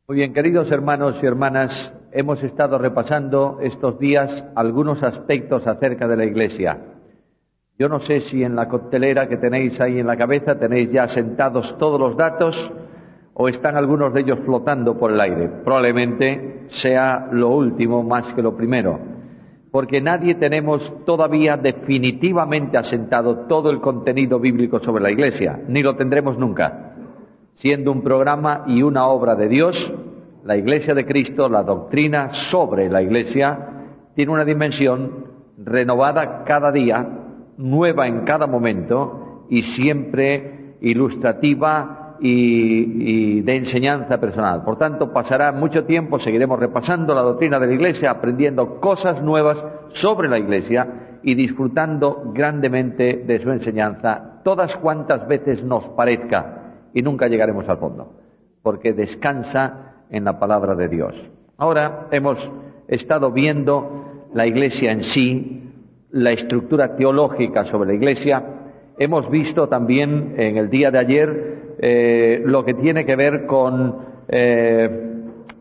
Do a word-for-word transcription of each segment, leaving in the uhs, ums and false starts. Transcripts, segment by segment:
Muy bien, queridos hermanos y hermanas, hemos estado repasando estos días algunos aspectos acerca de la Iglesia. Yo no sé si en la coctelera que tenéis ahí en la cabeza tenéis ya sentados todos los datos o están algunos de ellos flotando por el aire. Probablemente sea lo último más que lo primero, porque nadie tenemos todavía definitivamente asentado todo el contenido bíblico sobre la Iglesia, ni lo tendremos nunca. Siendo un programa y una obra de Dios, la Iglesia de Cristo, la doctrina sobre la Iglesia, tiene una dimensión renovada cada día, nueva en cada momento y siempre ilustrativa y, y de enseñanza personal. Por tanto, pasará mucho tiempo, seguiremos repasando la doctrina de la Iglesia, aprendiendo cosas nuevas sobre la Iglesia y disfrutando grandemente de su enseñanza, todas cuantas veces nos parezca. Y nunca llegaremos al fondo, porque descansa en la palabra de Dios. Ahora hemos estado viendo la Iglesia en sí, la estructura teológica sobre la Iglesia. Hemos visto también en el día de ayer eh, lo que tiene que ver con eh,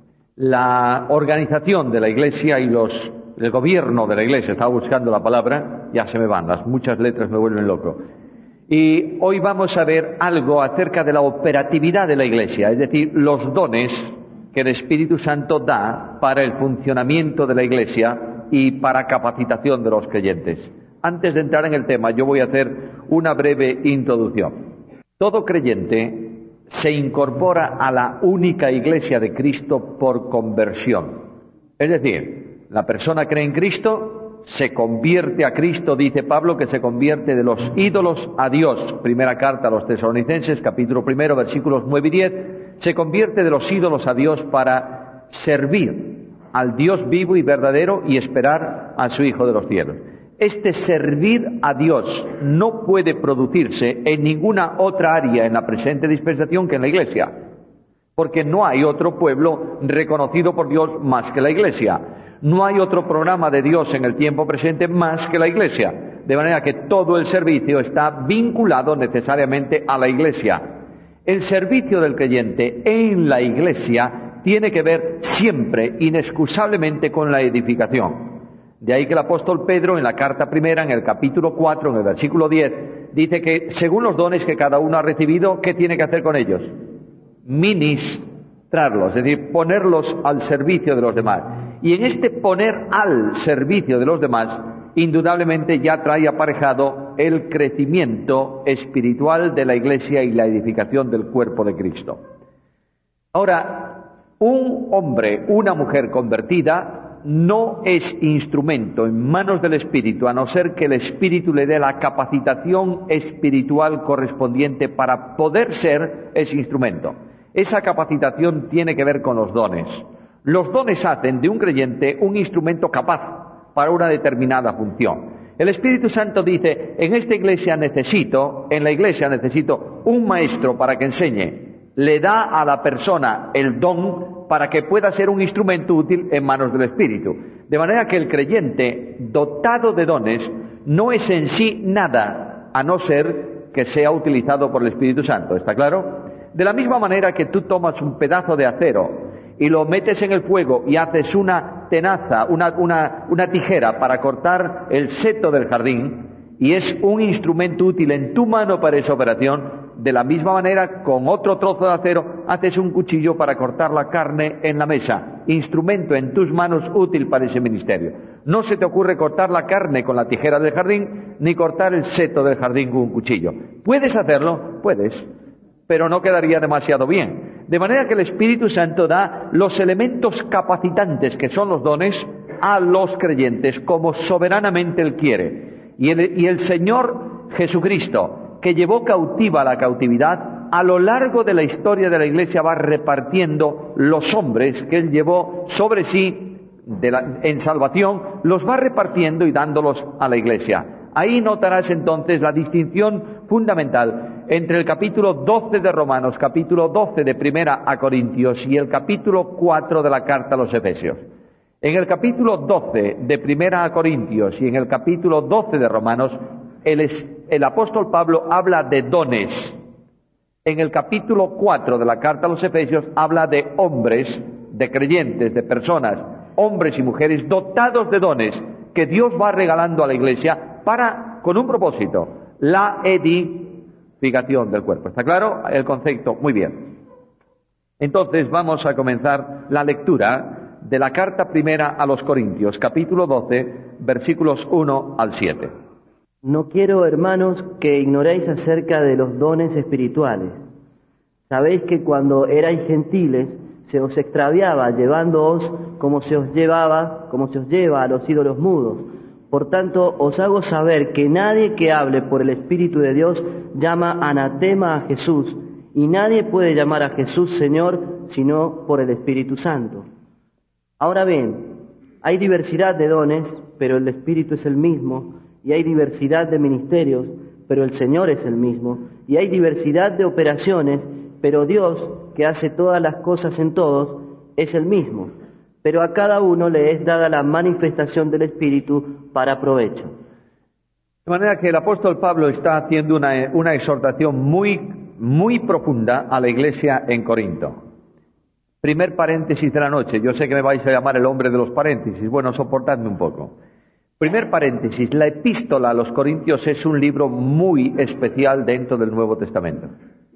la organización de la Iglesia y los el gobierno de la Iglesia. Estaba buscando la palabra, ya se me van, las muchas letras me vuelven loco. Y hoy vamos a ver algo acerca de la operatividad de la Iglesia, es decir, los dones que el Espíritu Santo da para el funcionamiento de la Iglesia y para capacitación de los creyentes. Antes de entrar en el tema, yo voy a hacer una breve introducción. Todo creyente se incorpora a la única Iglesia de Cristo por conversión. Es decir, la persona cree en Cristo, se convierte a Cristo, dice Pablo, que se convierte de los ídolos a Dios. Primera carta a los Tesalonicenses, capítulo primero, versículos nueve y diez. Se convierte de los ídolos a Dios para servir al Dios vivo y verdadero y esperar a su Hijo de los cielos. Este servir a Dios no puede producirse en ninguna otra área en la presente dispensación que en la Iglesia, porque no hay otro pueblo reconocido por Dios más que la Iglesia. No hay otro programa de Dios en el tiempo presente más que la Iglesia, de manera que todo el servicio está vinculado necesariamente a la Iglesia. El servicio del creyente en la Iglesia tiene que ver siempre, inexcusablemente, con la edificación. De ahí que el apóstol Pedro, en la carta primera, en el capítulo cuatro, en el versículo diez, dice que según los dones que cada uno ha recibido, ¿qué tiene que hacer con ellos? Ministrarlos, es decir, ponerlos al servicio de los demás. Y en este poner al servicio de los demás, indudablemente ya trae aparejado el crecimiento espiritual de la Iglesia y la edificación del cuerpo de Cristo. Ahora, un hombre, una mujer convertida, no es instrumento en manos del Espíritu, a no ser que el Espíritu le dé la capacitación espiritual correspondiente para poder ser ese instrumento. Esa capacitación tiene que ver con los dones. Los dones hacen de un creyente un instrumento capaz para una determinada función. El Espíritu Santo dice, en esta iglesia necesito, en la iglesia necesito un maestro para que enseñe. Le da a la persona el don para que pueda ser un instrumento útil en manos del Espíritu. De manera que el creyente dotado de dones no es en sí nada, a no ser que sea utilizado por el Espíritu Santo. ¿Está claro? De la misma manera que tú tomas un pedazo de acero y lo metes en el fuego y haces una tenaza, una, una, una tijera para cortar el seto del jardín, y es un instrumento útil en tu mano para esa operación, de la misma manera, con otro trozo de acero, haces un cuchillo para cortar la carne en la mesa, instrumento en tus manos útil para ese ministerio. No se te ocurre cortar la carne con la tijera del jardín, ni cortar el seto del jardín con un cuchillo. ¿Puedes hacerlo? Puedes, pero no quedaría demasiado bien. De manera que el Espíritu Santo da los elementos capacitantes, que son los dones, a los creyentes, como soberanamente Él quiere. Y el, y el Señor Jesucristo, que llevó cautiva la cautividad, a lo largo de la historia de la Iglesia va repartiendo los hombres que Él llevó sobre sí de la, en salvación, los va repartiendo y dándolos a la Iglesia. Ahí notarás entonces la distinción fundamental entre el capítulo doce de Romanos, capítulo doce de Primera a Corintios y el capítulo cuatro de la carta a los Efesios. En el capítulo doce de Primera a Corintios y en el capítulo doce de Romanos, el, el apóstol Pablo habla de dones. En el capítulo cuatro de la carta a los Efesios habla de hombres, de creyentes, de personas, hombres y mujeres dotados de dones que Dios va regalando a la Iglesia para, con un propósito, la edificación del cuerpo. ¿Está claro el concepto? Muy bien. Entonces vamos a comenzar la lectura de la carta primera a los Corintios, capítulo doce, versículos uno al siete. No quiero, hermanos, que ignoréis acerca de los dones espirituales. Sabéis que cuando erais gentiles, se os extraviaba, llevándoos como se os llevaba, como se os lleva a los ídolos mudos. Por tanto, os hago saber que nadie que hable por el Espíritu de Dios llama anatema a Jesús, y nadie puede llamar a Jesús Señor, sino por el Espíritu Santo. Ahora bien, hay diversidad de dones, pero el Espíritu es el mismo, y hay diversidad de ministerios, pero el Señor es el mismo, y hay diversidad de operaciones, pero Dios, que hace todas las cosas en todos, es el mismo. Pero a cada uno le es dada la manifestación del Espíritu para provecho. De manera que el apóstol Pablo está haciendo una, una exhortación muy, muy profunda a la iglesia en Corinto. Primer paréntesis de la noche. Yo sé que me vais a llamar el hombre de los paréntesis. Bueno, soportadme un poco. Primer paréntesis, la epístola a los Corintios es un libro muy especial dentro del Nuevo Testamento.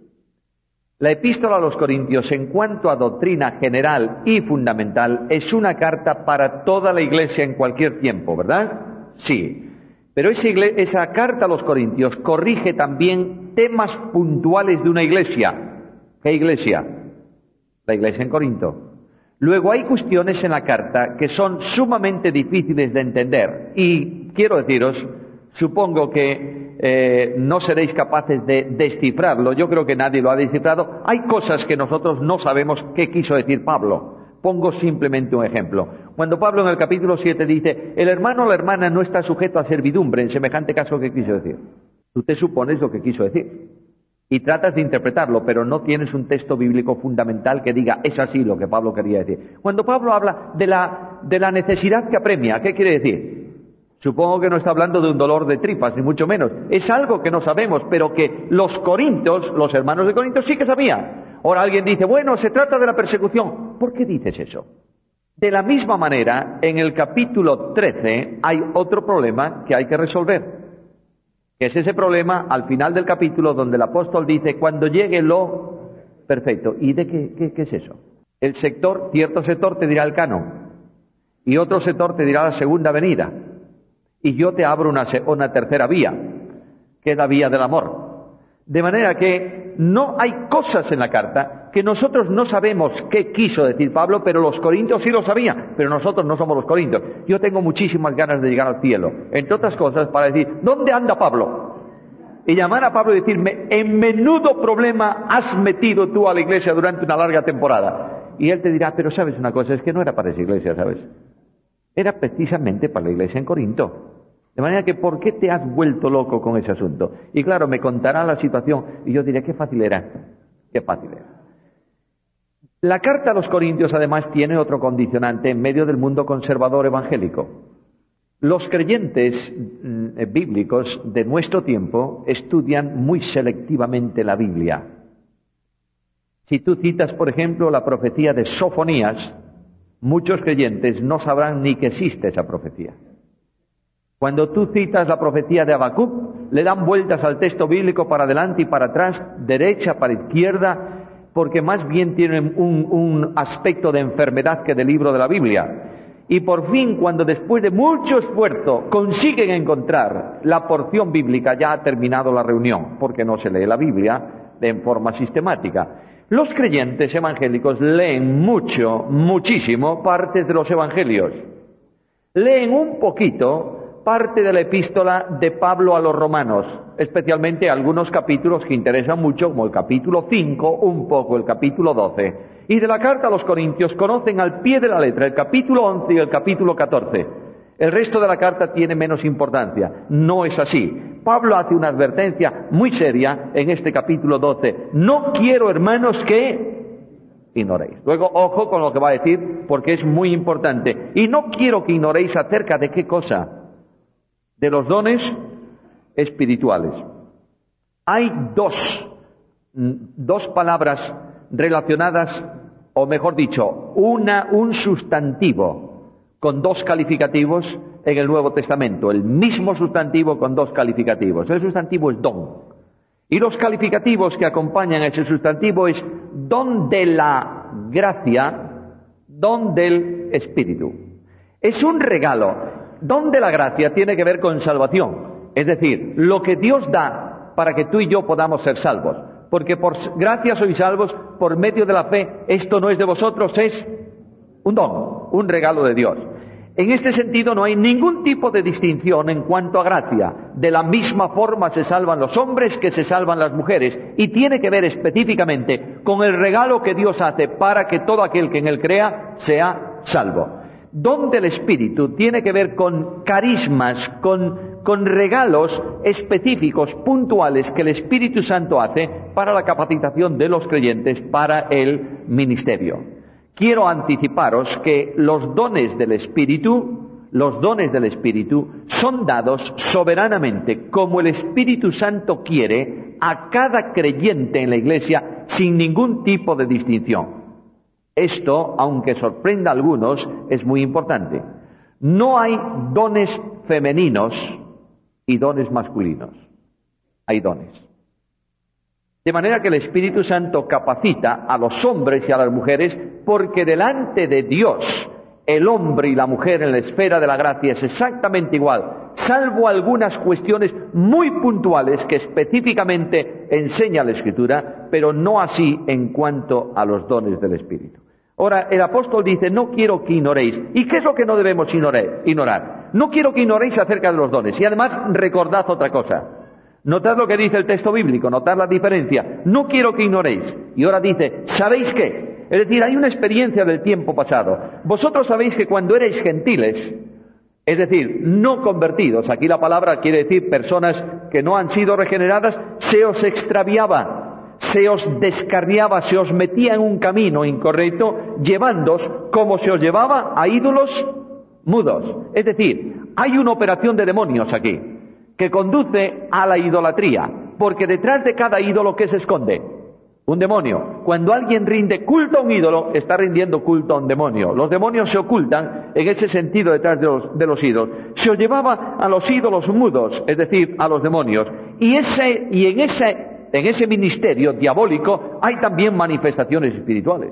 La epístola a los Corintios, en cuanto a doctrina general y fundamental, es una carta para toda la iglesia en cualquier tiempo, ¿verdad? Sí. Pero esa, igle- esa carta a los Corintios corrige también temas puntuales de una iglesia. ¿Qué iglesia? La iglesia en Corinto. Luego hay cuestiones en la carta que son sumamente difíciles de entender y quiero deciros, supongo que eh, no seréis capaces de descifrarlo, yo creo que nadie lo ha descifrado. Hay cosas que nosotros no sabemos qué quiso decir Pablo. Pongo simplemente un ejemplo. Cuando Pablo en el capítulo siete dice, el hermano o la hermana no está sujeto a servidumbre, en semejante caso, ¿qué quiso decir? Tú te supones lo que quiso decir. Y tratas de interpretarlo, pero no tienes un texto bíblico fundamental que diga, es así lo que Pablo quería decir. Cuando Pablo habla de la, de la necesidad que apremia, ¿qué quiere decir? Supongo que no está hablando de un dolor de tripas, ni mucho menos. Es algo que no sabemos, pero que los corintios, los hermanos de Corinto, sí que sabían. Ahora alguien dice, bueno, se trata de la persecución. ¿Por qué dices eso? De la misma manera, en el capítulo trece hay otro problema que hay que resolver. Es ese problema al final del capítulo donde el apóstol dice, cuando llegue lo perfecto. ¿Y de qué, qué, qué es eso? El sector, cierto sector te dirá el canon, y otro sector te dirá la segunda venida. Y yo te abro una, una tercera vía, que es la vía del amor. De manera que no hay cosas en la carta que nosotros no sabemos qué quiso decir Pablo, pero los corintios sí lo sabían, pero nosotros no somos los corintios. Yo tengo muchísimas ganas de llegar al cielo, entre otras cosas para decir, ¿dónde anda Pablo? Y llamar a Pablo y decirme, en menudo problema has metido tú a la iglesia durante una larga temporada. Y él te dirá, pero sabes una cosa, es que no era para esa iglesia, ¿sabes? Era precisamente para la iglesia en Corinto. De manera que, ¿por qué te has vuelto loco con ese asunto? Y claro, me contará la situación y yo diré, qué fácil era, qué fácil era. La carta a los Corintios, además, tiene otro condicionante en medio del mundo conservador evangélico. Los creyentes mm, bíblicos de nuestro tiempo estudian muy selectivamente la Biblia. Si tú citas, por ejemplo, la profecía de Sofonías, muchos creyentes no sabrán ni que existe esa profecía. Cuando tú citas la profecía de Habacuc, le dan vueltas al texto bíblico para adelante y para atrás, derecha, para izquierda, porque más bien tienen un, un aspecto de enfermedad que del libro de la Biblia. Y por fin, cuando después de mucho esfuerzo consiguen encontrar la porción bíblica, ya ha terminado la reunión, porque no se lee la Biblia en forma sistemática. Los creyentes evangélicos leen mucho, muchísimo, partes de los evangelios. Leen un poquito parte de la epístola de Pablo a los romanos, especialmente algunos capítulos que interesan mucho, como el capítulo cinco, un poco el capítulo doce. Y de la carta a los Corintios conocen al pie de la letra el capítulo once y el capítulo catorce. El resto de la carta tiene menos importancia. No es así. Pablo hace una advertencia muy seria en este capítulo doce. No quiero, hermanos, que ignoréis. Luego, ojo con lo que va a decir, porque es muy importante. Y no quiero que ignoréis acerca de qué cosa. De los dones espirituales. Hay dos dos palabras relacionadas, o mejor dicho, una, un sustantivo con dos calificativos en el Nuevo Testamento, el mismo sustantivo con dos calificativos. El sustantivo es don. Y los calificativos que acompañan a ese sustantivo es don de la gracia, don del Espíritu. Es un regalo. Don de la gracia tiene que ver con salvación. Es decir, lo que Dios da para que tú y yo podamos ser salvos. Porque por gracia sois salvos por medio de la fe. Esto no es de vosotros, es un don, un regalo de Dios. En este sentido no hay ningún tipo de distinción en cuanto a gracia. De la misma forma se salvan los hombres que se salvan las mujeres. Y tiene que ver específicamente con el regalo que Dios hace para que todo aquel que en él crea sea salvo. Don del Espíritu tiene que ver con carismas, con, con regalos específicos, puntuales, que el Espíritu Santo hace para la capacitación de los creyentes para el ministerio. Quiero anticiparos que los dones del Espíritu, los dones del Espíritu, son dados soberanamente, como el Espíritu Santo quiere, a cada creyente en la Iglesia, sin ningún tipo de distinción. Esto, aunque sorprenda a algunos, es muy importante. No hay dones femeninos y dones masculinos. Hay dones. De manera que el Espíritu Santo capacita a los hombres y a las mujeres, porque delante de Dios, el hombre y la mujer en la esfera de la gracia es exactamente igual, salvo algunas cuestiones muy puntuales que específicamente enseña la Escritura, pero no así en cuanto a los dones del Espíritu. Ahora, el apóstol dice, no quiero que ignoréis. ¿Y qué es lo que no debemos ignorar? No quiero que ignoréis acerca de los dones. Y además, recordad otra cosa. Notad lo que dice el texto bíblico, notad la diferencia. No quiero que ignoréis. Y ahora dice, ¿sabéis qué? Es decir, hay una experiencia del tiempo pasado. Vosotros sabéis que cuando erais gentiles, es decir, no convertidos, aquí la palabra quiere decir personas que no han sido regeneradas, se os extraviaba, se os descarriaba, se os metía en un camino incorrecto, llevándoos como se os llevaba a ídolos mudos. Es decir, hay una operación de demonios aquí, que conduce a la idolatría, porque detrás de cada ídolo, ¿qué se esconde? Un demonio. Cuando alguien rinde culto a un ídolo, está rindiendo culto a un demonio. Los demonios se ocultan en ese sentido detrás de los, de los ídolos. Se os llevaba a los ídolos mudos, es decir, a los demonios. Y ese, y en ese, en ese ministerio diabólico hay también manifestaciones espirituales.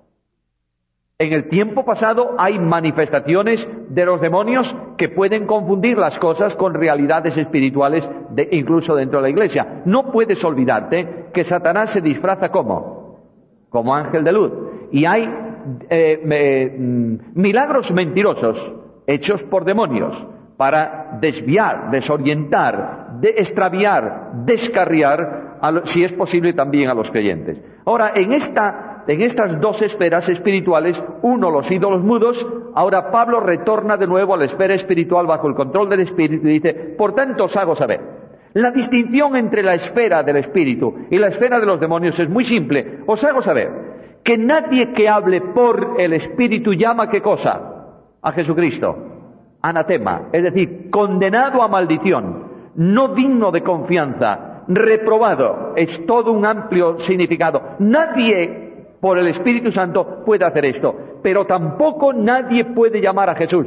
En el tiempo pasado hay manifestaciones de los demonios que pueden confundir las cosas con realidades espirituales, de, incluso dentro de la iglesia. No puedes olvidarte que Satanás se disfraza como, como ángel de luz. Y hay eh, eh, milagros mentirosos hechos por demonios para desviar, desorientar, de extraviar, descarriar, a lo, si es posible también a los creyentes. Ahora, en esta... En estas dos esferas espirituales, uno, los ídolos mudos, ahora Pablo retorna de nuevo a la esfera espiritual bajo el control del Espíritu y dice, por tanto os hago saber. La distinción entre la esfera del Espíritu y la esfera de los demonios es muy simple. Os hago saber que nadie que hable por el Espíritu llama ¿qué cosa? A Jesucristo. Anatema, es decir, condenado a maldición, no digno de confianza, reprobado. Es todo un amplio significado. Nadie por el Espíritu Santo puede hacer esto, pero tampoco nadie puede llamar a Jesús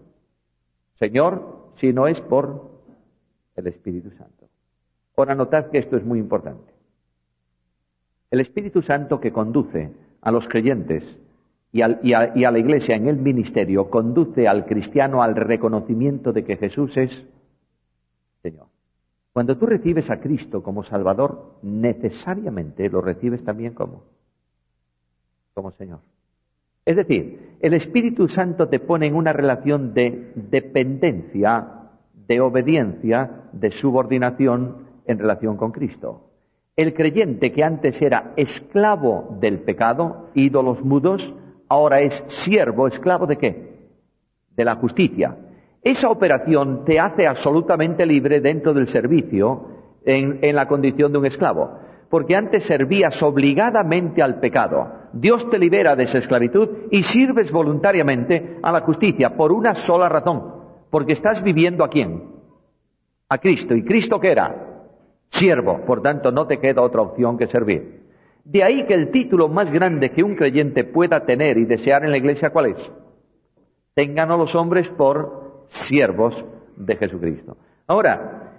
Señor si no es por el Espíritu Santo. Ahora notad que esto es muy importante. El Espíritu Santo que conduce a los creyentes y, al, y, a, y a la iglesia en el ministerio, conduce al cristiano al reconocimiento de que Jesús es Señor. Cuando tú recibes a Cristo como Salvador, necesariamente lo recibes también como como Señor. Es decir, el Espíritu Santo te pone en una relación de dependencia, de obediencia, de subordinación en relación con Cristo. El creyente que antes era esclavo del pecado, ídolos mudos, ahora es siervo, esclavo ¿de qué? De la justicia. Esa operación te hace absolutamente libre dentro del servicio en, en la condición de un esclavo. Porque antes servías obligadamente al pecado. Dios te libera de esa esclavitud y sirves voluntariamente a la justicia por una sola razón. Porque estás viviendo ¿a quién? A Cristo. ¿Y Cristo qué era? siervo. Por tanto, no te queda otra opción que servir. De ahí que el título más grande que un creyente pueda tener y desear en la Iglesia, ¿cuál es? Ténganos los hombres por siervos de Jesucristo. Ahora,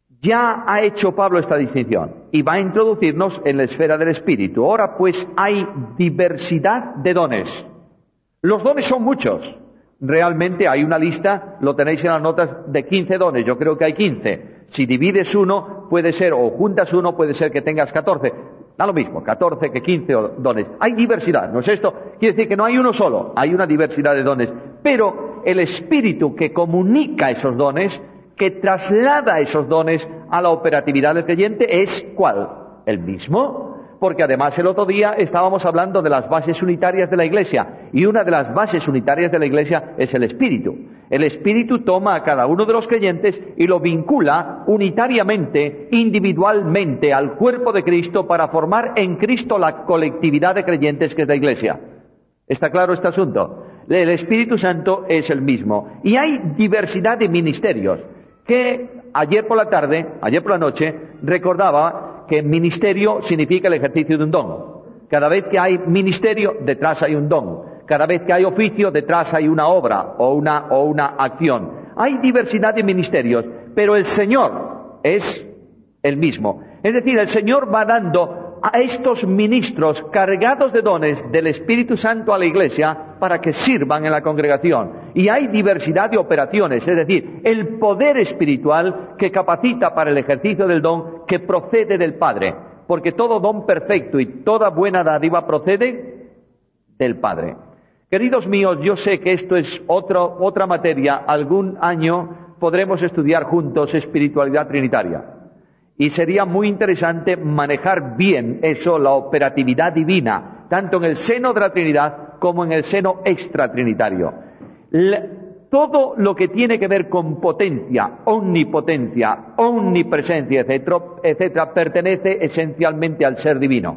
ya ha hecho Pablo esta distinción y va a introducirnos en la esfera del Espíritu. Ahora pues hay diversidad de dones. Los dones son muchos. Realmente hay una lista, lo tenéis en las notas, de quince dones. Yo creo que hay quince. Si divides uno, puede ser, o juntas uno, puede ser que tengas catorce. Da lo mismo, catorce que quince dones. Hay diversidad, ¿no es esto? Quiere decir que no hay uno solo, hay una diversidad de dones. Pero el Espíritu que comunica esos dones, que traslada esos dones a la operatividad del creyente, ¿es cuál? El mismo. Porque además el otro día estábamos hablando de las bases unitarias de la Iglesia, y una de las bases unitarias de la Iglesia es el Espíritu. El Espíritu toma a cada uno de los creyentes y lo vincula unitariamente, individualmente, al cuerpo de Cristo para formar en Cristo la colectividad de creyentes que es la Iglesia. ¿Está claro este asunto? El Espíritu Santo es el mismo. Y hay diversidad de ministerios, que ayer por la tarde, ayer por la noche, recordaba que ministerio significa el ejercicio de un don. Cada vez que hay ministerio, detrás hay un don. Cada vez que hay oficio, detrás hay una obra o una, o una acción. Hay diversidad de ministerios, pero el Señor es el mismo. Es decir, el Señor va dando a estos ministros cargados de dones del Espíritu Santo a la Iglesia para que sirvan en la congregación. Y hay diversidad de operaciones, es decir, el poder espiritual que capacita para el ejercicio del don que procede del Padre. Porque todo don perfecto y toda buena dádiva procede del Padre. Queridos míos, yo sé que esto es otro, otra materia. Algún año podremos estudiar juntos espiritualidad trinitaria. Y sería muy interesante manejar bien eso, la operatividad divina, tanto en el seno de la Trinidad como en el seno extratrinitario. Le, todo lo que tiene que ver con potencia, omnipotencia, omnipresencia, etcétera, etcétera, pertenece esencialmente al ser divino.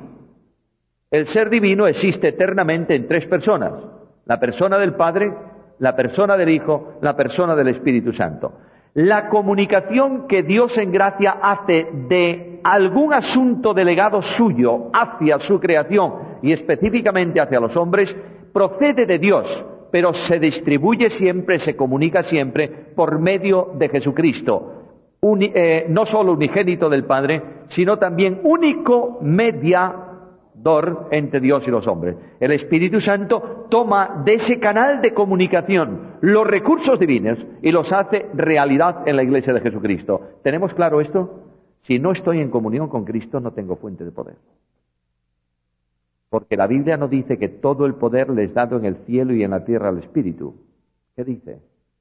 El ser divino existe eternamente en tres personas: la persona del Padre, la persona del Hijo, la persona del Espíritu Santo. La comunicación que Dios en gracia hace de algún asunto delegado suyo hacia su creación y específicamente hacia los hombres, procede de Dios, pero se distribuye siempre, se comunica siempre por medio de Jesucristo, Uni, eh, no solo unigénito del Padre, sino también único mediador entre Dios y los hombres. El Espíritu Santo toma de ese canal de comunicación los recursos divinos y los hace realidad en la Iglesia de Jesucristo. ¿Tenemos claro esto? Si no estoy en comunión con Cristo, no tengo fuente de poder. Porque la Biblia no dice que todo el poder le es dado en el cielo y en la tierra al Espíritu. ¿Qué dice?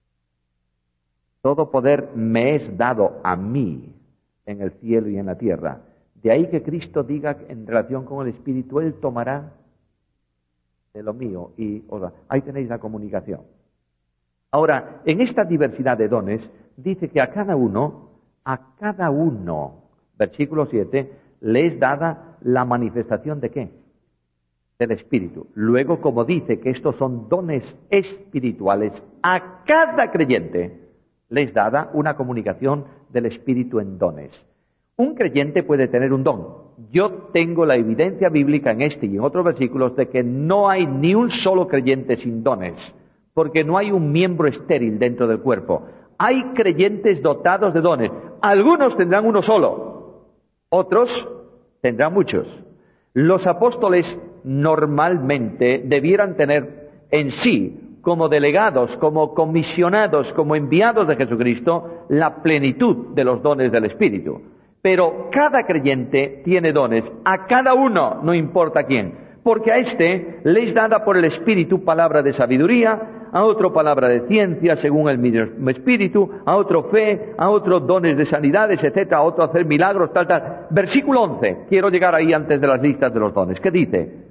Todo poder me es dado a mí en el cielo y en la tierra. De ahí que Cristo diga en relación con el Espíritu, Él tomará de lo mío y os da. Ahí tenéis la comunicación. Ahora, en esta diversidad de dones, dice que a cada uno, a cada uno, versículo siete, le es dada la manifestación de ¿qué? Del Espíritu. Luego, como dice que estos son dones espirituales, a cada creyente le es dada una comunicación del Espíritu en dones. Un creyente puede tener un don. Yo tengo la evidencia bíblica en este y en otros versículos de que no hay ni un solo creyente sin dones, porque no hay un miembro estéril dentro del cuerpo. Hay creyentes dotados de dones. Algunos tendrán uno solo, otros tendrán muchos. Los apóstoles normalmente debieran tener en sí, como delegados, como comisionados, como enviados de Jesucristo, la plenitud de los dones del Espíritu. Pero cada creyente tiene dones, a cada uno, no importa quién, porque a este le es dada por el Espíritu palabra de sabiduría, a otro palabra de ciencia según el mismo Espíritu, a otro fe, a otros dones de sanidades, etcétera, a otro hacer milagros, tal, tal. Versículo once, quiero llegar ahí antes de las listas de los dones. ¿Qué dice?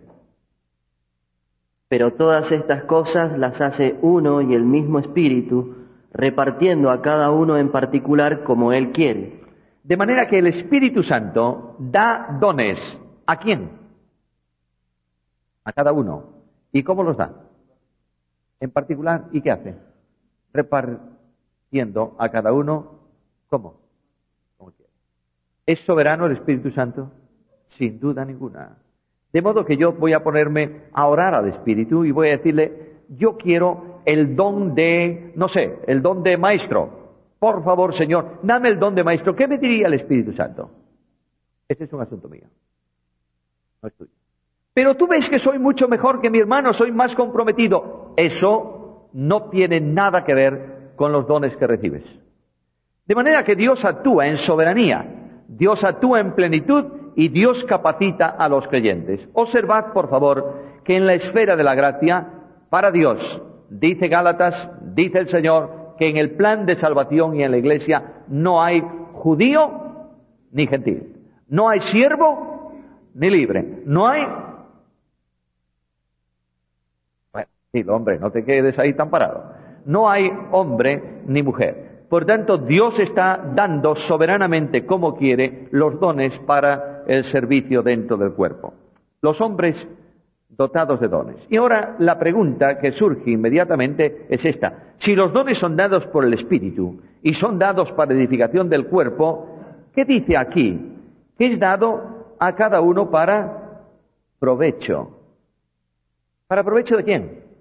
Pero todas estas cosas las hace uno y el mismo Espíritu, repartiendo a cada uno en particular como Él quiere. De manera que el Espíritu Santo da dones. ¿A quién? A cada uno. ¿Y cómo los da? En particular, ¿y qué hace? Repartiendo a cada uno, ¿cómo? Como quiere. ¿Es soberano el Espíritu Santo? Sin duda ninguna. De modo que yo voy a ponerme a orar al Espíritu y voy a decirle, yo quiero el don de, no sé, el don de maestro. Por favor, Señor, dame el don de maestro. ¿Qué me diría el Espíritu Santo? Este es un asunto mío, no es tuyo. Pero tú ves que soy mucho mejor que mi hermano, soy más comprometido. Eso no tiene nada que ver con los dones que recibes. De manera que Dios actúa en soberanía, Dios actúa en plenitud y Dios capacita a los creyentes. Observad, por favor, que en la esfera de la gracia, para Dios, dice Gálatas, dice el Señor, que en el plan de salvación y en la iglesia no hay judío ni gentil. No hay siervo ni libre. No hay... Bueno, dilo, hombre, no te quedes ahí tan parado. No hay hombre ni mujer. Por tanto, Dios está dando soberanamente, como quiere, los dones para el servicio dentro del cuerpo. Los hombres dotados de dones. Y ahora la pregunta que surge inmediatamente es esta. Si los dones son dados por el Espíritu y son dados para edificación del cuerpo, ¿qué dice aquí? Que es dado a cada uno para provecho. ¿Para provecho de quién?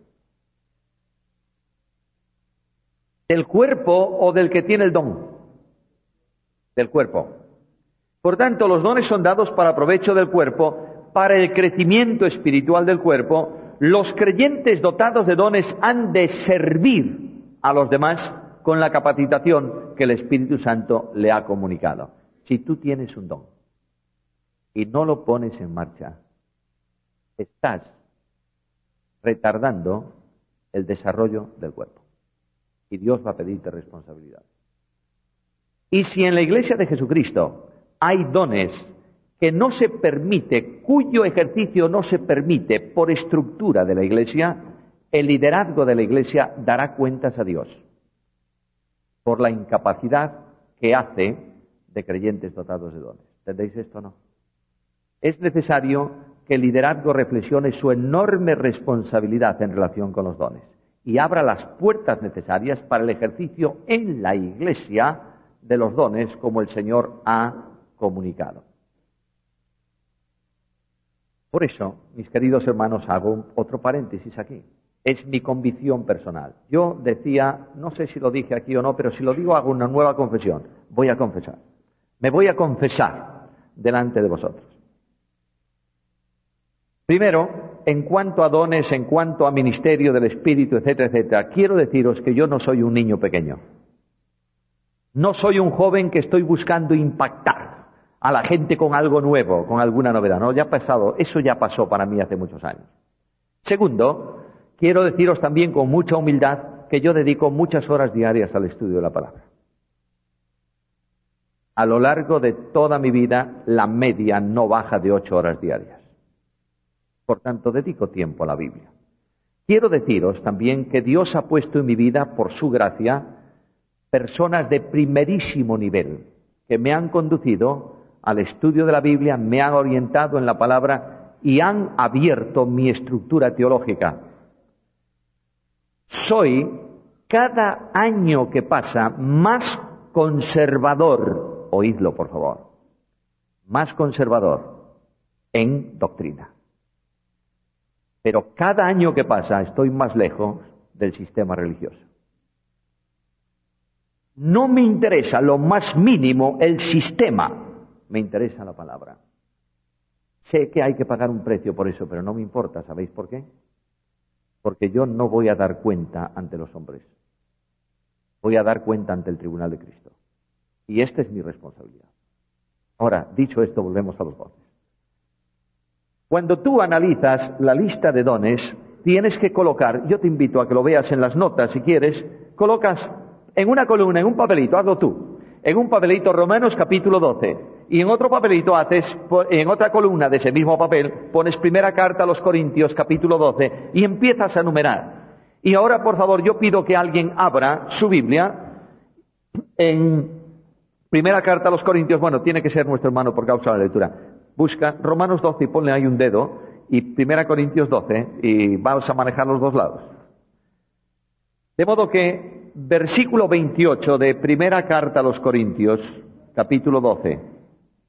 ¿Del cuerpo o del que tiene el don? Del cuerpo. Por tanto, los dones son dados para provecho del cuerpo, para el crecimiento espiritual del cuerpo. Los creyentes dotados de dones han de servir a los demás con la capacitación que el Espíritu Santo le ha comunicado. Si tú tienes un don y no lo pones en marcha, estás retardando el desarrollo del cuerpo. Y Dios va a pedirte responsabilidad. Y si en la Iglesia de Jesucristo hay dones que no se permite, cuyo ejercicio no se permite por estructura de la Iglesia, el liderazgo de la Iglesia dará cuentas a Dios por la incapacidad que hace de creyentes dotados de dones. ¿Entendéis esto o no? Es necesario que el liderazgo reflexione su enorme responsabilidad en relación con los dones y abra las puertas necesarias para el ejercicio en la Iglesia de los dones como el Señor ha comunicado. Por eso, mis queridos hermanos, hago otro paréntesis aquí. Es mi convicción personal. Yo decía, no sé si lo dije aquí o no, pero si lo digo hago una nueva confesión. Voy a confesar. Me voy a confesar delante de vosotros. Primero, en cuanto a dones, en cuanto a ministerio del Espíritu, etcétera, etcétera, quiero deciros que yo no soy un niño pequeño. No soy un joven que estoy buscando impactar a la gente con algo nuevo, con alguna novedad. No, ya ha pasado, eso ya pasó para mí hace muchos años. Segundo, quiero deciros también con mucha humildad que yo dedico muchas horas diarias al estudio de la palabra. A lo largo de toda mi vida, la media no baja de ocho horas diarias. Por tanto, dedico tiempo a la Biblia. Quiero deciros también que Dios ha puesto en mi vida, por su gracia, personas de primerísimo nivel que me han conducido al estudio de la Biblia, me han orientado en la palabra y han abierto mi estructura teológica. Soy, cada año que pasa, más conservador, oídlo por favor, más conservador en doctrina. Pero cada año que pasa estoy más lejos del sistema religioso. No me interesa lo más mínimo el sistema, me interesa la palabra. Sé que hay que pagar un precio por eso, pero no me importa, ¿sabéis por qué? Porque yo no voy a dar cuenta ante los hombres. Voy a dar cuenta ante el tribunal de Cristo. Y esta es mi responsabilidad. Ahora, dicho esto, volvemos a los dones. Cuando tú analizas la lista de dones, tienes que colocar, yo te invito a que lo veas en las notas si quieres, colocas en una columna, en un papelito, hazlo tú, en un papelito Romanos capítulo doce, y en otro papelito haces, en otra columna de ese mismo papel, pones primera carta a los Corintios capítulo doce, y empiezas a numerar. Y ahora, por favor, yo pido que alguien abra su Biblia en primera carta a los Corintios, bueno, tiene que ser nuestro hermano por causa de la lectura. Busca Romanos doce y ponle ahí un dedo, y primera Corintios doce, y vamos a manejar los dos lados. De modo que, versículo veintiocho de primera carta a los Corintios, capítulo doce.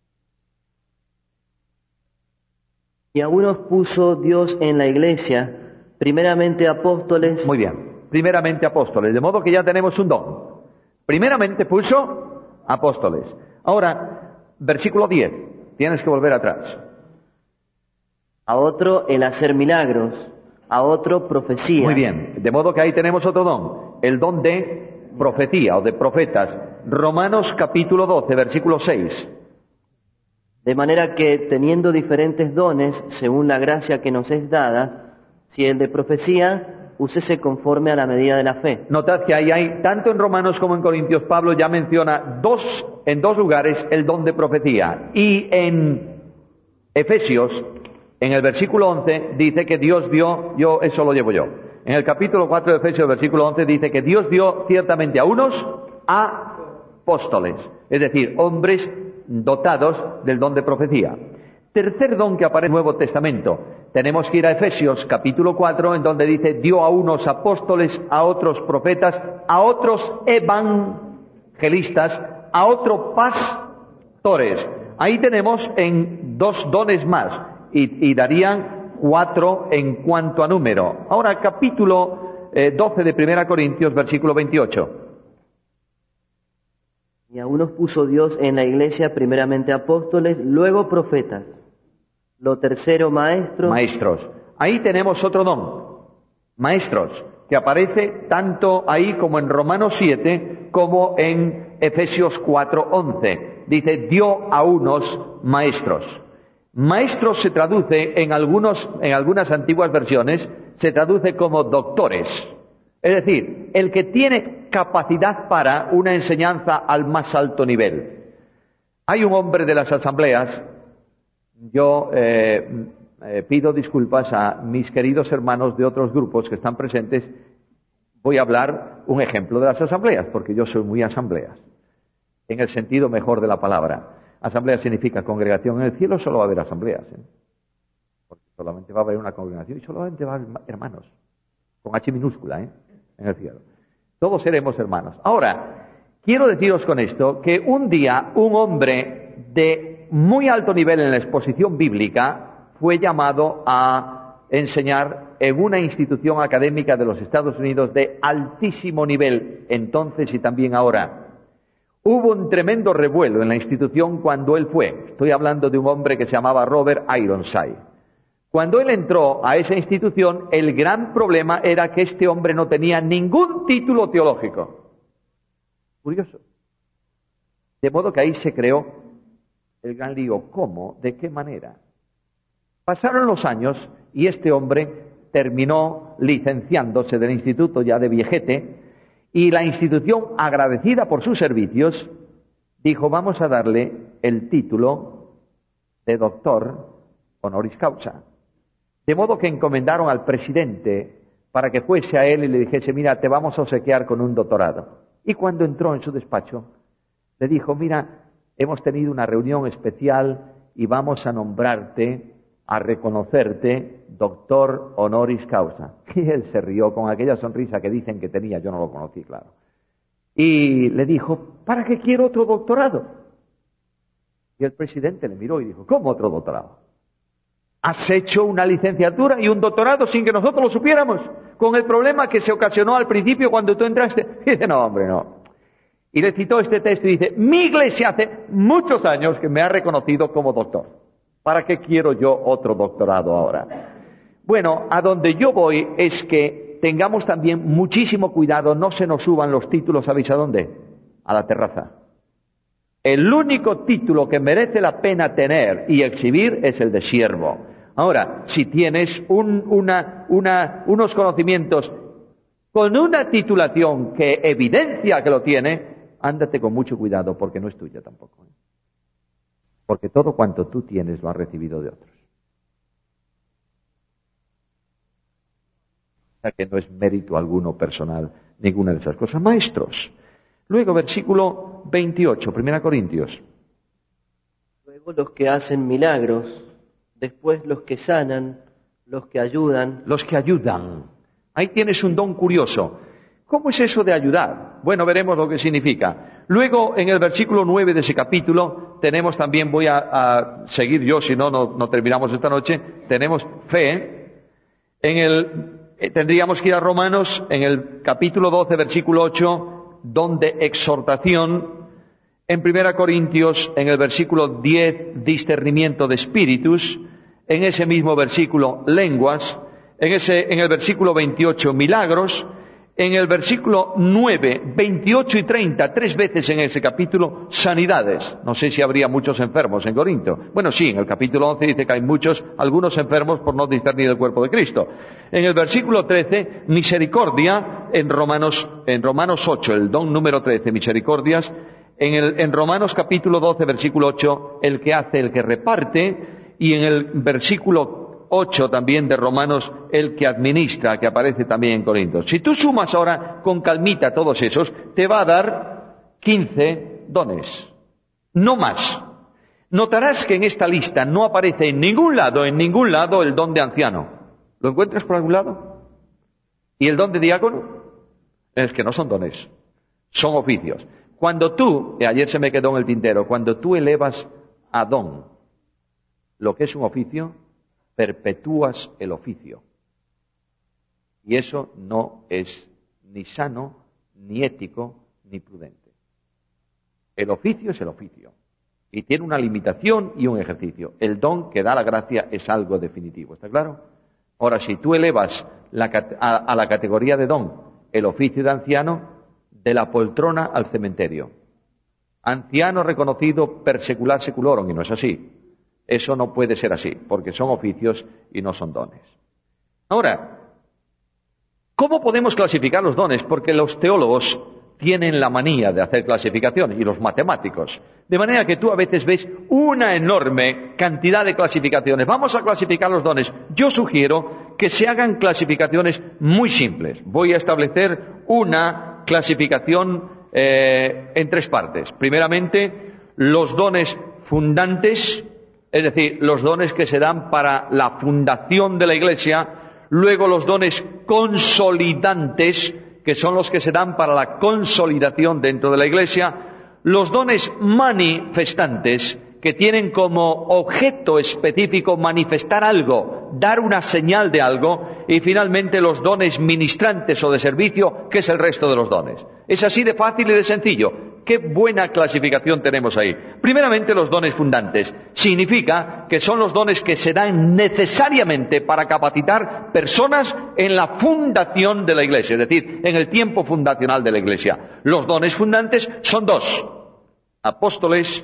Y a unos puso Dios en la iglesia, primeramente apóstoles. Muy bien. Primeramente apóstoles. De modo que ya tenemos un don. Primeramente puso apóstoles. Ahora, versículo diez. Tienes que volver atrás. A otro el hacer milagros, a otro profecía. Muy bien. De modo que ahí tenemos otro don. El don de profecía o de profetas. Romanos capítulo doce, versículo seis. De manera que, teniendo diferentes dones, según la gracia que nos es dada, si el de profecía, úsese conforme a la medida de la fe. Notad que ahí hay, tanto en Romanos como en Corintios, Pablo ya menciona dos, en dos lugares el don de profecía. Y en Efesios, en el versículo once, dice que Dios dio, yo eso lo llevo yo. En el capítulo cuatro de Efesios, versículo once, dice que Dios dio ciertamente a unos apóstoles, es decir, hombres dotados del don de profecía. Tercer don que aparece en el Nuevo Testamento. Tenemos que ir a Efesios capítulo cuatro, en donde dice, dio a unos apóstoles, a otros profetas, a otros evangelistas, a otros pastores. Ahí tenemos en dos dones más, y, y darían cuatro en cuanto a número. Ahora, capítulo eh, doce de Primera Corintios, versículo veintiocho. Y a unos puso Dios en la iglesia, primeramente apóstoles, luego profetas. Lo tercero, maestros. Maestros. Ahí tenemos otro don. Maestros, que aparece tanto ahí como en Romanos siete, como en Efesios cuatro once. Dice, dio a unos maestros. Maestros se traduce en algunos, en algunas antiguas versiones, se traduce como doctores. Es decir, el que tiene capacidad para una enseñanza al más alto nivel. Hay un hombre de las asambleas, yo eh, eh, pido disculpas a mis queridos hermanos de otros grupos que están presentes, voy a hablar un ejemplo de las asambleas, porque yo soy muy asambleas, en el sentido mejor de la palabra. Asamblea significa congregación. En el cielo solo va a haber asambleas, ¿eh? Porque solamente va a haber una congregación y solamente va a haber hermanos, con H minúscula, ¿eh? En el cielo. Todos seremos hermanos. Ahora, quiero deciros con esto que un día un hombre de muy alto nivel en la exposición bíblica fue llamado a enseñar en una institución académica de los Estados Unidos de altísimo nivel, entonces y también ahora. Hubo un tremendo revuelo en la institución cuando él fue. Estoy hablando de un hombre que se llamaba Robert Ironside. Cuando él entró a esa institución, el gran problema era que este hombre no tenía ningún título teológico. Curioso. De modo que ahí se creó el gran lío. ¿Cómo? ¿De qué manera? Pasaron los años y este hombre terminó licenciándose del instituto ya de viejete, y la institución, agradecida por sus servicios, dijo, vamos a darle el título de doctor honoris causa. De modo que encomendaron al presidente para que fuese a él y le dijese, mira, te vamos a obsequiar con un doctorado. Y cuando entró en su despacho, le dijo, mira, hemos tenido una reunión especial y vamos a nombrarte, a reconocerte doctor honoris causa. Y él se rió con aquella sonrisa que dicen que tenía, yo no lo conocí, claro. Y le dijo, ¿para qué quiero otro doctorado? Y el presidente le miró y dijo, ¿cómo otro doctorado? Has hecho una licenciatura y un doctorado sin que nosotros lo supiéramos, con el problema que se ocasionó al principio cuando tú entraste. Y dice, no, hombre, no. Y le citó este texto y dice, mi iglesia hace muchos años que me ha reconocido como doctor. ¿Para qué quiero yo otro doctorado ahora? Bueno, a donde yo voy es que tengamos también muchísimo cuidado, no se nos suban los títulos, ¿sabéis a dónde? A la terraza. El único título que merece la pena tener y exhibir es el de siervo. Ahora, si tienes un, una, una, unos conocimientos con una titulación que evidencia que lo tiene, ándate con mucho cuidado porque no es tuya tampoco. Porque todo cuanto tú tienes lo has recibido de otros. O sea que no es mérito alguno personal, ninguna de esas cosas. Maestros. Luego, versículo veintiocho, Primera Corintios. Luego los que hacen milagros, después los que sanan, los que ayudan. Los que ayudan. Ahí tienes un don curioso. ¿Cómo es eso de ayudar? Bueno, veremos lo que significa. Luego, en el versículo nueve de ese capítulo, tenemos también, voy a, a seguir yo, si no, no, no terminamos esta noche, tenemos fe. En el, eh, tendríamos que ir a Romanos, en el capítulo doce, versículo ocho, donde exhortación. En Primera Corintios, en el versículo diez, discernimiento de espíritus. En ese mismo versículo, lenguas. En ese, en el versículo veintiocho, milagros. En el versículo nueve, veintiocho y treinta, tres veces en ese capítulo, sanidades. No sé si habría muchos enfermos en Corinto. Bueno, sí, en el capítulo once dice que hay muchos, algunos enfermos por no discernir el cuerpo de Cristo. En el versículo trece, misericordia. En Romanos, en Romanos ocho, el don número trece, misericordias. En el, en Romanos capítulo doce, versículo ocho, el que hace, el que reparte. Y en el versículo ocho también de Romanos, el que administra, que aparece también en Corintios. Si tú sumas ahora con calmita todos esos, te va a dar quince dones, no más. Notarás que en esta lista no aparece en ningún lado, en ningún lado, el don de anciano. ¿Lo encuentras por algún lado? ¿Y el don de diácono? Es que no son dones, son oficios. Cuando tú, y ayer se me quedó en el tintero, cuando tú elevas a don lo que es un oficio, perpetúas el oficio. Y eso no es ni sano, ni ético, ni prudente. El oficio es el oficio. Y tiene una limitación y un ejercicio. El don que da la gracia es algo definitivo. ¿Está claro? Ahora, si tú elevas la, a, a la categoría de don el oficio de anciano, de la poltrona al cementerio. Anciano reconocido per secular seculorum, y no es así. Eso no puede ser así, porque son oficios y no son dones. Ahora, ¿cómo podemos clasificar los dones? Porque los teólogos tienen la manía de hacer clasificaciones, y los matemáticos. De manera que tú a veces ves una enorme cantidad de clasificaciones. Vamos a clasificar los dones. Yo sugiero que se hagan clasificaciones muy simples. Voy a establecer una clasificación eh, en tres partes. Primeramente, los dones fundantes, es decir, los dones que se dan para la fundación de la Iglesia. Luego los dones consolidantes, que son los que se dan para la consolidación dentro de la Iglesia. Los dones manifestantes, que tienen como objeto específico manifestar algo, dar una señal de algo. Y finalmente los dones ministrantes o de servicio, que es el resto de los dones. Es así de fácil y de sencillo. Qué buena clasificación tenemos ahí. Primeramente, los dones fundantes. Significa que son los dones que se dan necesariamente para capacitar personas en la fundación de la Iglesia, es decir, en el tiempo fundacional de la Iglesia. Los dones fundantes son dos: apóstoles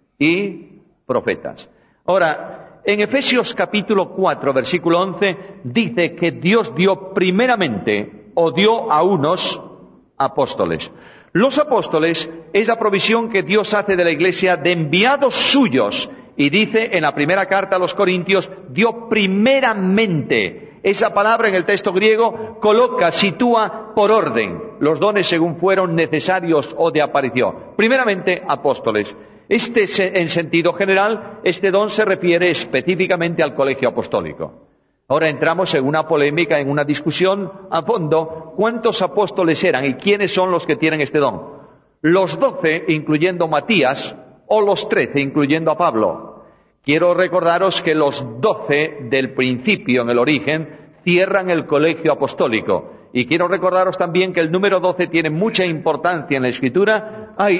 y profetas. Ahora, en Efesios capítulo cuatro, versículo once, dice que Dios dio primeramente, o dio a unos apóstoles. Los apóstoles es la provisión que Dios hace de la Iglesia de enviados suyos. Y dice en la primera carta a los Corintios, dio primeramente. Esa palabra en el texto griego coloca, sitúa por orden los dones según fueron necesarios o de aparición. Primeramente, apóstoles. Este, en sentido general, este don se refiere específicamente al colegio apostólico. Ahora entramos en una polémica, en una discusión a fondo. ¿Cuántos apóstoles eran y quiénes son los que tienen este don? ¿Los doce, incluyendo Matías, o los trece, incluyendo a Pablo? Quiero recordaros que los doce del principio, en el origen, cierran el colegio apostólico. Y quiero recordaros también que el número doce tiene mucha importancia en la Escritura. Hay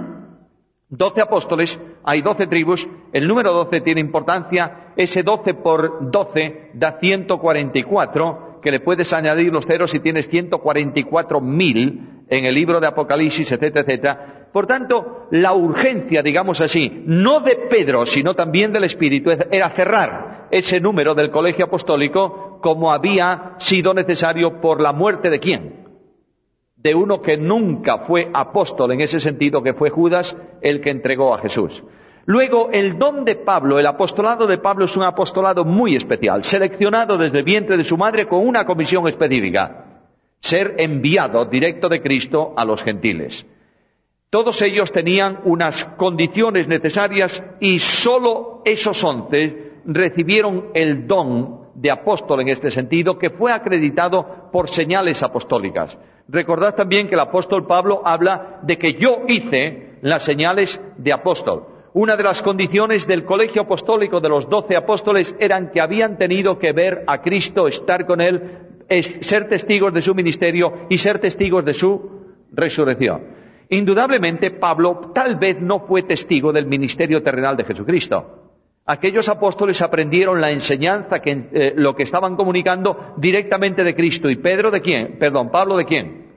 doce apóstoles, hay doce tribus, el número doce tiene importancia, ese doce por doce da ciento cuarenta y cuatro, que le puedes añadir los ceros si tienes ciento cuarenta y cuatro mil en el libro de Apocalipsis, etcétera, etcétera. Por tanto, la urgencia, digamos así, no de Pedro, sino también del Espíritu, era cerrar ese número del colegio apostólico como había sido necesario por la muerte de ¿quién? De uno que nunca fue apóstol en ese sentido, que fue Judas, el que entregó a Jesús. Luego, el don de Pablo, el apostolado de Pablo es un apostolado muy especial, seleccionado desde el vientre de su madre con una comisión específica: ser enviado directo de Cristo a los gentiles. Todos ellos tenían unas condiciones necesarias y sólo esos once recibieron el don de apóstol en este sentido, que fue acreditado por señales apostólicas. Recordad también que el apóstol Pablo habla de que yo hice las señales de apóstol. Una de las condiciones del colegio apostólico de los doce apóstoles eran que habían tenido que ver a Cristo, estar con Él, es ser testigos de su ministerio y ser testigos de su resurrección. Indudablemente, Pablo tal vez no fue testigo del ministerio terrenal de Jesucristo. Aquellos apóstoles aprendieron la enseñanza, que eh, lo que estaban comunicando directamente de Cristo. ¿Y Pedro de quién? Perdón, ¿Pablo de quién?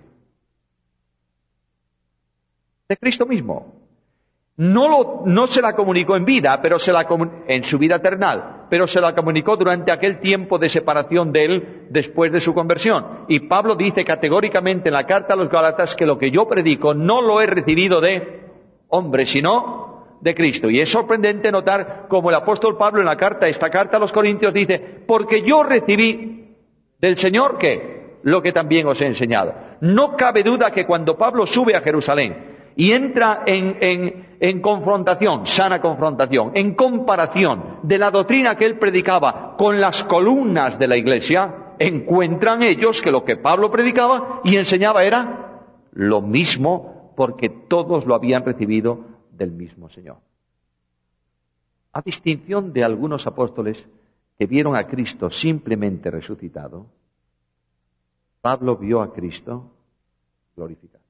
De Cristo mismo. No, lo, no se la comunicó en vida, pero se la en su vida terrenal, pero se la comunicó durante aquel tiempo de separación de él después de su conversión. Y Pablo dice categóricamente en la carta a los Gálatas que lo que yo predico no lo he recibido de hombre, sino de Cristo. Y es sorprendente notar cómo el apóstol Pablo en la carta, esta carta a los Corintios dice, porque yo recibí del Señor, ¿qué? Lo que también os he enseñado. No cabe duda que cuando Pablo sube a Jerusalén y entra en, en, en confrontación, sana confrontación, en comparación de la doctrina que él predicaba con las columnas de la iglesia, encuentran ellos que lo que Pablo predicaba y enseñaba era lo mismo, porque todos lo habían recibido del mismo Señor. A distinción de algunos apóstoles que vieron a Cristo simplemente resucitado, Pablo vio a Cristo glorificado.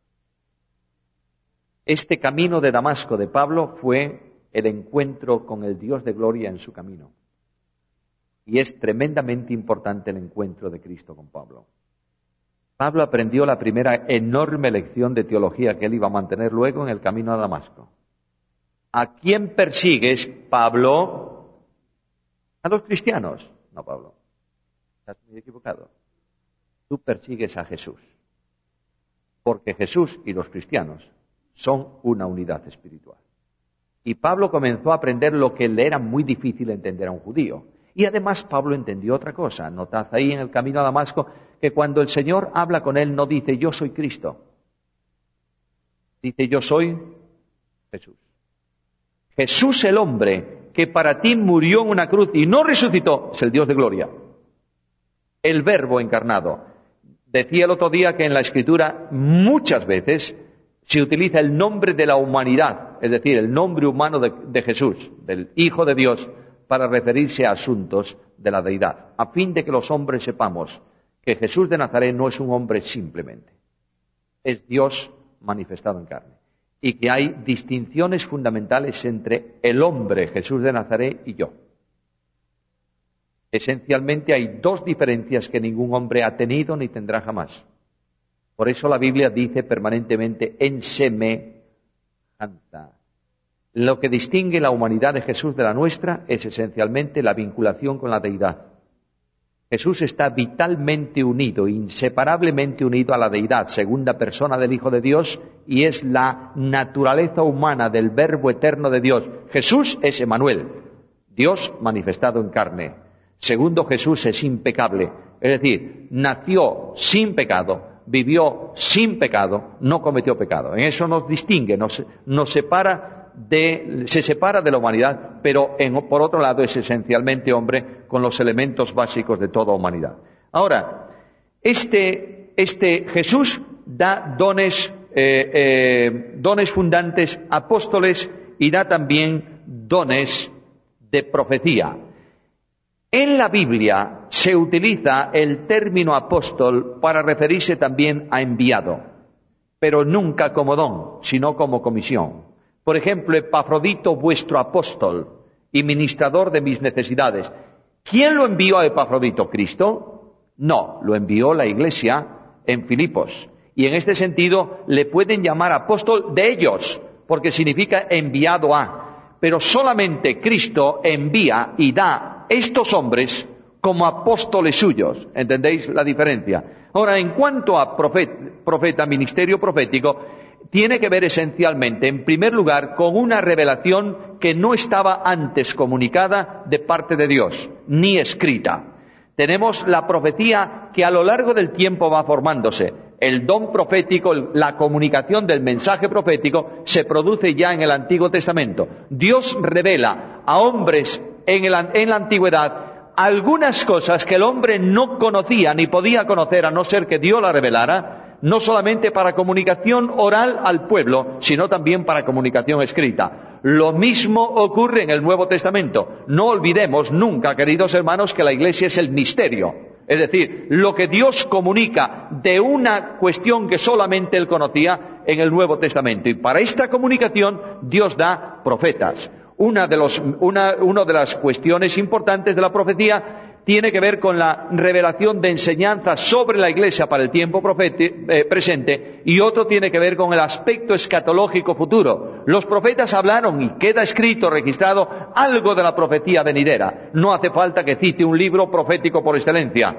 Este camino de Damasco de Pablo fue el encuentro con el Dios de gloria en su camino. Y es tremendamente importante el encuentro de Cristo con Pablo. Pablo aprendió la primera enorme lección de teología que él iba a mantener luego en el camino a Damasco. ¿A quién persigues, Pablo? A los cristianos. No, Pablo. Estás muy equivocado. Tú persigues a Jesús. Porque Jesús y los cristianos son una unidad espiritual. Y Pablo comenzó a aprender lo que le era muy difícil entender a un judío. Y además Pablo entendió otra cosa. Notad ahí en el camino a Damasco que cuando el Señor habla con él no dice yo soy Cristo. Dice yo soy Jesús. Jesús el hombre que para ti murió en una cruz y no resucitó es el Dios de gloria. El Verbo encarnado. Decía el otro día que en la Escritura muchas veces se utiliza el nombre de la humanidad, es decir, el nombre humano de, de Jesús, del Hijo de Dios, para referirse a asuntos de la deidad, a fin de que los hombres sepamos que Jesús de Nazaret no es un hombre simplemente, es Dios manifestado en carne, y que hay distinciones fundamentales entre el hombre Jesús de Nazaret y yo. Esencialmente hay dos diferencias que ningún hombre ha tenido ni tendrá jamás. Por eso la Biblia dice permanentemente en semejanza. Lo que distingue la humanidad de Jesús de la nuestra es esencialmente la vinculación con la deidad. Jesús está vitalmente unido, inseparablemente unido a la deidad, segunda persona del Hijo de Dios, y es la naturaleza humana del Verbo eterno de Dios. Jesús es Emmanuel, Dios manifestado en carne. Segundo, Jesús es impecable, es decir, nació sin pecado, vivió sin pecado, no cometió pecado. En eso nos distingue, nos, nos separa de, se separa de la humanidad, pero en, por otro lado es esencialmente hombre con los elementos básicos de toda humanidad. Ahora, este, este Jesús da dones, eh, eh, dones fundantes, apóstoles, y da también dones de profecía. En la Biblia se utiliza el término apóstol para referirse también a enviado, pero nunca como don, sino como comisión. Por ejemplo, Epafrodito, vuestro apóstol y ministrador de mis necesidades. ¿Quién lo envió a Epafrodito? ¿Cristo? No, lo envió la Iglesia en Filipos. Y en este sentido le pueden llamar apóstol de ellos, porque significa enviado a. Pero solamente Cristo envía y da estos hombres como apóstoles suyos. ¿Entendéis la diferencia? Ahora, en cuanto a profeta, profeta, ministerio profético, tiene que ver esencialmente, en primer lugar, con una revelación que no estaba antes comunicada de parte de Dios, ni escrita. Tenemos la profecía que a lo largo del tiempo va formándose. El don profético, la comunicación del mensaje profético, se produce ya en el Antiguo Testamento. Dios revela a hombres en, el, en la antigüedad algunas cosas que el hombre no conocía ni podía conocer a no ser que Dios la revelara, no solamente para comunicación oral al pueblo, sino también para comunicación escrita. Lo mismo ocurre en el Nuevo Testamento. No olvidemos nunca, queridos hermanos, que la Iglesia es el misterio. Es decir, lo que Dios comunica de una cuestión que solamente Él conocía en el Nuevo Testamento. Y para esta comunicación Dios da profetas. Una de, los, una, una de las cuestiones importantes de la profecía tiene que ver con la revelación de enseñanzas sobre la Iglesia para el tiempo profeti, eh, presente, y otro tiene que ver con el aspecto escatológico futuro. Los profetas hablaron, y queda escrito, registrado, algo de la profecía venidera. No hace falta que cite un libro profético por excelencia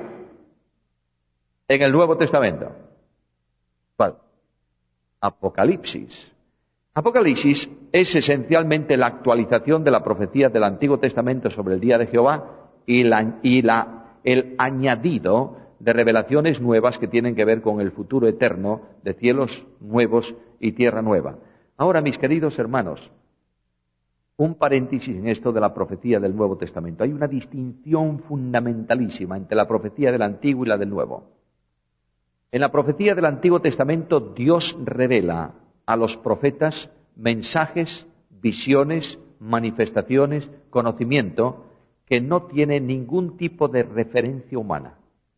en el Nuevo Testamento. ¿Cuál? Apocalipsis. Apocalipsis es esencialmente la actualización de la profecía del Antiguo Testamento sobre el día de Jehová, y, la, y la, el añadido de revelaciones nuevas que tienen que ver con el futuro eterno de cielos nuevos y tierra nueva. Ahora, mis queridos hermanos, un paréntesis en esto de la profecía del Nuevo Testamento. Hay una distinción fundamentalísima entre la profecía del Antiguo y la del Nuevo. En la profecía del Antiguo Testamento, Dios revela a los profetas mensajes, visiones, manifestaciones, conocimiento, que no tiene ningún tipo de referencia humana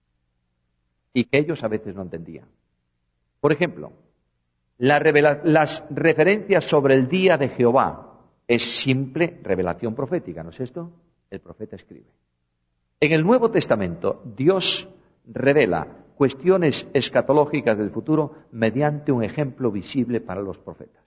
y que ellos a veces no entendían. Por ejemplo, la revela- las referencias sobre el día de Jehová es simple revelación profética, ¿no es esto? El profeta escribe. En el Nuevo Testamento, Dios revela cuestiones escatológicas del futuro mediante un ejemplo visible para los profetas.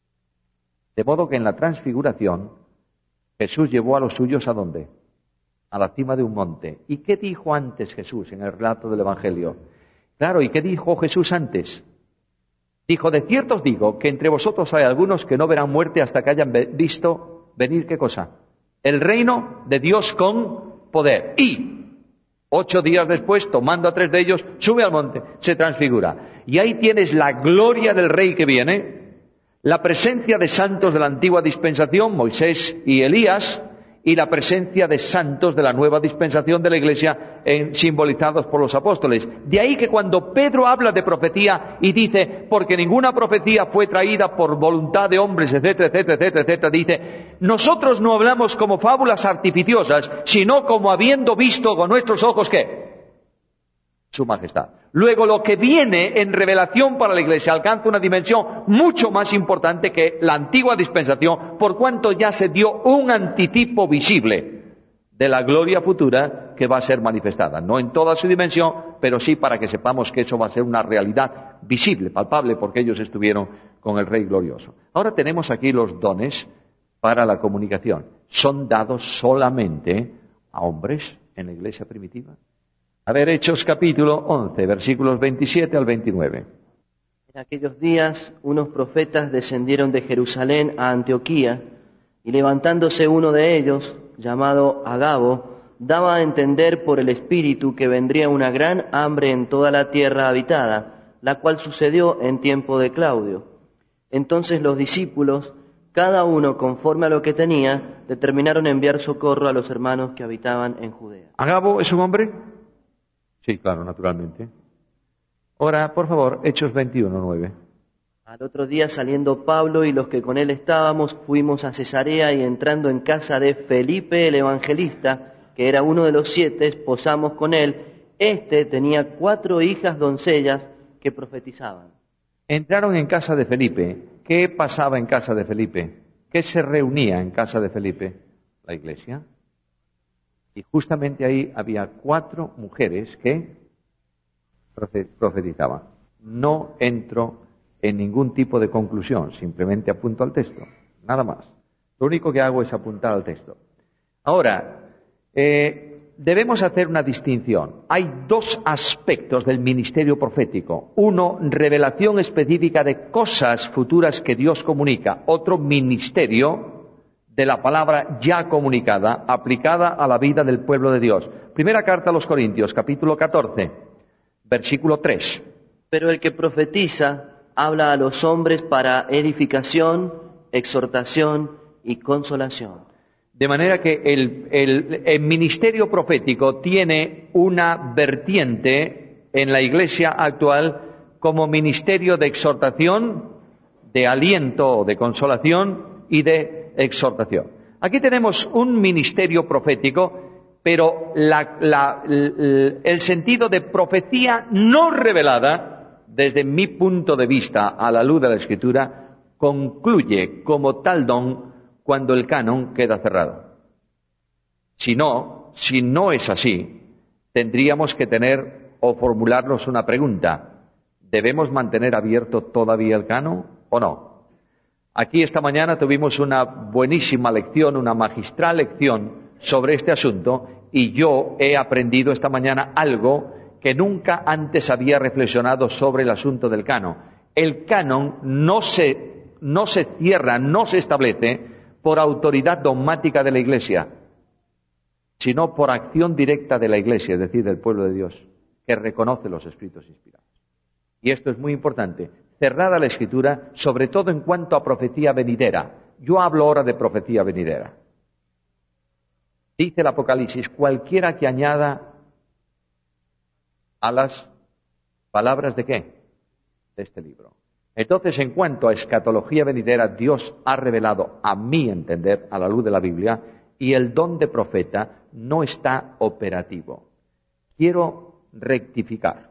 De modo que en la transfiguración, Jesús llevó a los suyos ¿a dónde? A la cima de un monte. ¿Y qué dijo antes Jesús en el relato del Evangelio? Claro, ¿y qué dijo Jesús antes? Dijo, de cierto os digo que entre vosotros hay algunos que no verán muerte hasta que hayan visto venir, ¿qué cosa? El reino de Dios con poder. Y ocho días después, tomando a tres de ellos, sube al monte, se transfigura. Y ahí tienes la gloria del Rey que viene, la presencia de santos de la antigua dispensación, Moisés y Elías, y la presencia de santos de la nueva dispensación de la Iglesia, en, simbolizados por los apóstoles. De ahí que cuando Pedro habla de profecía y dice, porque ninguna profecía fue traída por voluntad de hombres, etcétera, etcétera, etcétera, etcétera, dice, nosotros no hablamos como fábulas artificiosas, sino como habiendo visto con nuestros ojos, ¿qué? Su majestad. Luego, lo que viene en revelación para la Iglesia alcanza una dimensión mucho más importante que la antigua dispensación, por cuanto ya se dio un anticipo visible de la gloria futura que va a ser manifestada. No en toda su dimensión, pero sí para que sepamos que eso va a ser una realidad visible, palpable, porque ellos estuvieron con el Rey glorioso. Ahora tenemos aquí los dones para la comunicación. Son dados solamente a hombres en la Iglesia primitiva. A ver, Hechos capítulo once, versículos veintisiete al veintinueve. En aquellos días unos profetas descendieron de Jerusalén a Antioquía, y levantándose uno de ellos, llamado Agabo, daba a entender por el Espíritu que vendría una gran hambre en toda la tierra habitada, la cual sucedió en tiempo de Claudio. Entonces los discípulos, cada uno conforme a lo que tenía, determinaron enviar socorro a los hermanos que habitaban en Judea. ¿Agabo es un hombre? Sí, claro, naturalmente. Ahora, por favor, Hechos veintiuno, nueve. Al otro día, saliendo Pablo y los que con él estábamos, fuimos a Cesarea, y entrando en casa de Felipe el evangelista, que era uno de los siete, posamos con él. Este tenía cuatro hijas doncellas que profetizaban. Entraron en casa de Felipe. ¿Qué pasaba en casa de Felipe? ¿Qué se reunía en casa de Felipe? La iglesia. Y justamente ahí había cuatro mujeres que profetizaban. No entro en ningún tipo de conclusión, simplemente apunto al texto, nada más. Lo único que hago es apuntar al texto. Ahora, eh, debemos hacer una distinción. Hay dos aspectos del ministerio profético. Uno, revelación específica de cosas futuras que Dios comunica. Otro, ministerio de la palabra ya comunicada, aplicada a la vida del pueblo de Dios. Primera carta a los Corintios, capítulo catorce, versículo tres. Pero el que profetiza habla a los hombres para edificación, exhortación y consolación. De manera que el, el, el ministerio profético tiene una vertiente en la iglesia actual como ministerio de exhortación, de aliento o de consolación y de exhortación. Aquí tenemos un ministerio profético, pero la, la, el sentido de profecía no revelada, desde mi punto de vista, a la luz de la Escritura, concluye como tal don cuando el canon queda cerrado. Si no, si no es así, tendríamos que tener o formularnos una pregunta. ¿Debemos mantener abierto todavía el canon o no? Aquí esta mañana tuvimos una buenísima lección, una magistral lección sobre este asunto, y yo he aprendido esta mañana algo que nunca antes había reflexionado sobre el asunto del canon. El canon no se, no se cierra, no se establece por autoridad dogmática de la Iglesia, sino por acción directa de la Iglesia, es decir, del pueblo de Dios, que reconoce los escritos inspirados. Y esto es muy importante. Cerrada la Escritura, sobre todo en cuanto a profecía venidera. Yo hablo ahora de profecía venidera. Dice el Apocalipsis, cualquiera que añada a las palabras de ¿qué? De este libro. Entonces, en cuanto a escatología venidera, Dios ha revelado, a mi entender, a la luz de la Biblia, y el don de profeta no está operativo. Quiero rectificar.